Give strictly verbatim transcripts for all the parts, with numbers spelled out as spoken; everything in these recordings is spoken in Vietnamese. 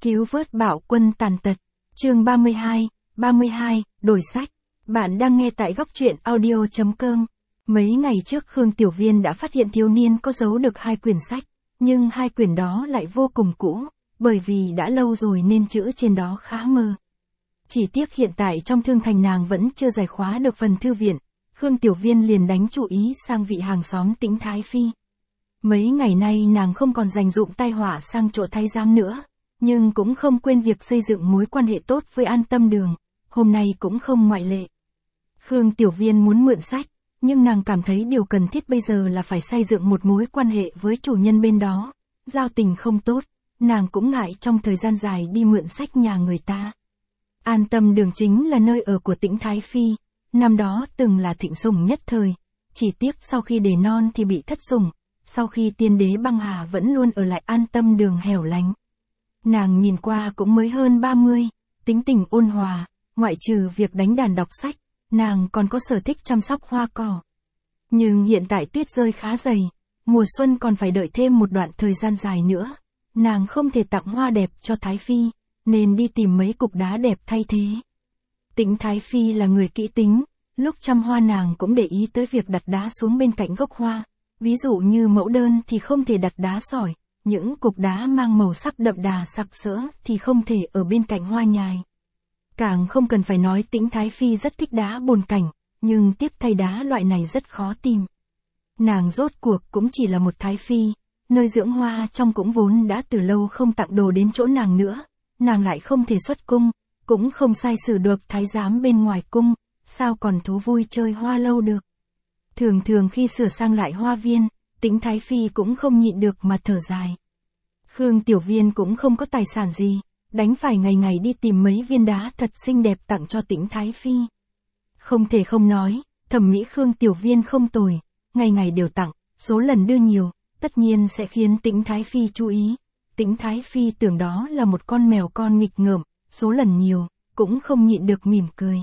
Cứu vớt bạo quân tàn tật. Chương ba mươi hai, ba mươi hai, đổi sách. Bạn đang nghe tại góc truyện audio chấm com. Mấy ngày trước Khương Tiểu Viên đã phát hiện thiếu niên có giấu được hai quyển sách, nhưng hai quyển đó lại vô cùng cũ, bởi vì đã lâu rồi nên chữ trên đó khá mờ. Chỉ tiếc hiện tại trong thương thành nàng vẫn chưa giải khóa được phần thư viện, Khương Tiểu Viên liền đánh chú ý sang vị hàng xóm Tĩnh Thái Phi. Mấy ngày nay nàng không còn dành dụm tai họa sang chỗ thái giám nữa, nhưng cũng không quên việc xây dựng mối quan hệ tốt với An Tâm Đường, hôm nay cũng không ngoại lệ. Khương Tiểu Viên muốn mượn sách, nhưng nàng cảm thấy điều cần thiết bây giờ là phải xây dựng một mối quan hệ với chủ nhân bên đó, giao tình không tốt, nàng cũng ngại trong thời gian dài đi mượn sách nhà người ta. An Tâm Đường chính là nơi ở của Tĩnh Thái Phi, năm đó từng là thịnh sủng nhất thời, chỉ tiếc sau khi để non thì bị thất sủng, sau khi tiên đế băng hà vẫn luôn ở lại An Tâm Đường hẻo lánh. Nàng nhìn qua cũng mới hơn ba mươi, tính tình ôn hòa, ngoại trừ việc đánh đàn đọc sách, nàng còn có sở thích chăm sóc hoa cỏ. Nhưng hiện tại tuyết rơi khá dày, mùa xuân còn phải đợi thêm một đoạn thời gian dài nữa, nàng không thể tặng hoa đẹp cho Thái Phi, nên đi tìm mấy cục đá đẹp thay thế. Tĩnh Thái Phi là người kỹ tính, lúc chăm hoa nàng cũng để ý tới việc đặt đá xuống bên cạnh gốc hoa, ví dụ như mẫu đơn thì không thể đặt đá sỏi, những cục đá mang màu sắc đậm đà sặc sỡ thì không thể ở bên cạnh hoa nhài. Càng không cần phải nói Tĩnh Thái Phi rất thích đá bồn cảnh, nhưng tiếp thay đá loại này rất khó tìm. Nàng rốt cuộc cũng chỉ là một Thái Phi, nơi dưỡng hoa trong cũng vốn đã từ lâu không tặng đồ đến chỗ nàng nữa, nàng lại không thể xuất cung, cũng không sai xử được thái giám bên ngoài cung, sao còn thú vui chơi hoa lâu được. Thường thường khi sửa sang lại hoa viên, Tĩnh Thái Phi cũng không nhịn được mà thở dài. Khương Tiểu Viên cũng không có tài sản gì, đánh phải ngày ngày đi tìm mấy viên đá thật xinh đẹp tặng cho Tĩnh Thái Phi. Không thể không nói, thẩm mỹ Khương Tiểu Viên không tồi, ngày ngày đều tặng, số lần đưa nhiều, tất nhiên sẽ khiến Tĩnh Thái Phi chú ý. Tĩnh Thái Phi tưởng đó là một con mèo con nghịch ngợm, số lần nhiều, cũng không nhịn được mỉm cười.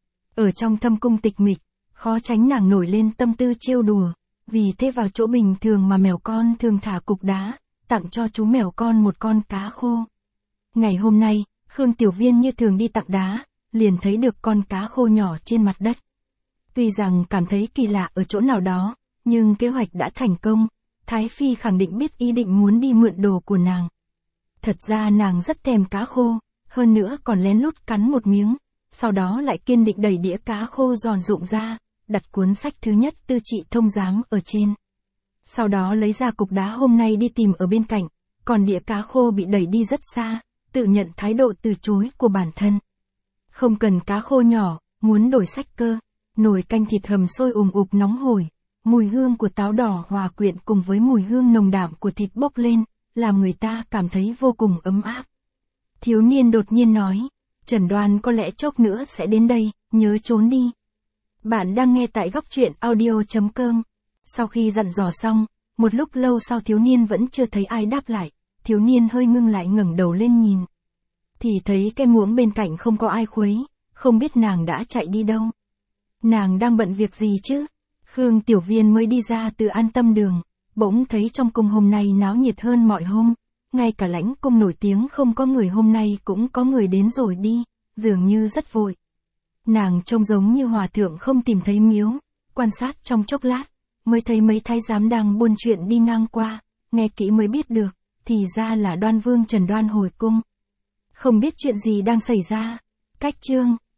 Ở trong thâm cung tịch mịch, khó tránh nàng nổi lên tâm tư trêu đùa, vì thế vào chỗ bình thường mà mèo con thường thả cục đá, tặng cho chú mèo con một con cá khô. Ngày hôm nay, Khương Tiểu Viên như thường đi tặng đá, liền thấy được con cá khô nhỏ trên mặt đất. Tuy rằng cảm thấy kỳ lạ ở chỗ nào đó, nhưng kế hoạch đã thành công, Thái Phi khẳng định biết ý định muốn đi mượn đồ của nàng. Thật ra nàng rất thèm cá khô, hơn nữa còn lén lút cắn một miếng, sau đó lại kiên định đẩy đĩa cá khô giòn rụng ra, đặt cuốn sách thứ nhất Tư Trị Thông Giám ở trên. Sau đó lấy ra cục đá hôm nay đi tìm ở bên cạnh, còn đĩa cá khô bị đẩy đi rất xa, tự nhận thái độ từ chối của bản thân. Không cần cá khô nhỏ, muốn đổi sách cơ, nồi canh thịt hầm sôi ùm ụp nóng hổi, mùi hương của táo đỏ hòa quyện cùng với mùi hương nồng đạm của thịt bốc lên, làm người ta cảm thấy vô cùng ấm áp. Thiếu niên đột nhiên nói, Trần Đoan có lẽ chốc nữa sẽ đến đây, nhớ trốn đi. Bạn đang nghe tại góc truyện audio chấm com. Sau khi dặn dò xong, một lúc lâu sau thiếu niên vẫn chưa thấy ai đáp lại, thiếu niên hơi ngưng lại ngẩng đầu lên nhìn. Thì thấy cái muỗng bên cạnh không có ai khuấy, không biết nàng đã chạy đi đâu. Nàng đang bận việc gì chứ? Khương Tiểu Viên mới đi ra từ An Tâm Đường, bỗng thấy trong cung hôm nay náo nhiệt hơn mọi hôm, ngay cả lãnh cung nổi tiếng không có người hôm nay cũng có người đến rồi đi, dường như rất vội. Nàng trông giống như hòa thượng không tìm thấy miếu, quan sát trong chốc lát, mới thấy mấy thái giám đang buôn chuyện đi ngang qua, nghe kỹ mới biết được, thì ra là Đoan Vương Trần Đoan hồi cung. Không biết chuyện gì đang xảy ra. Cách chương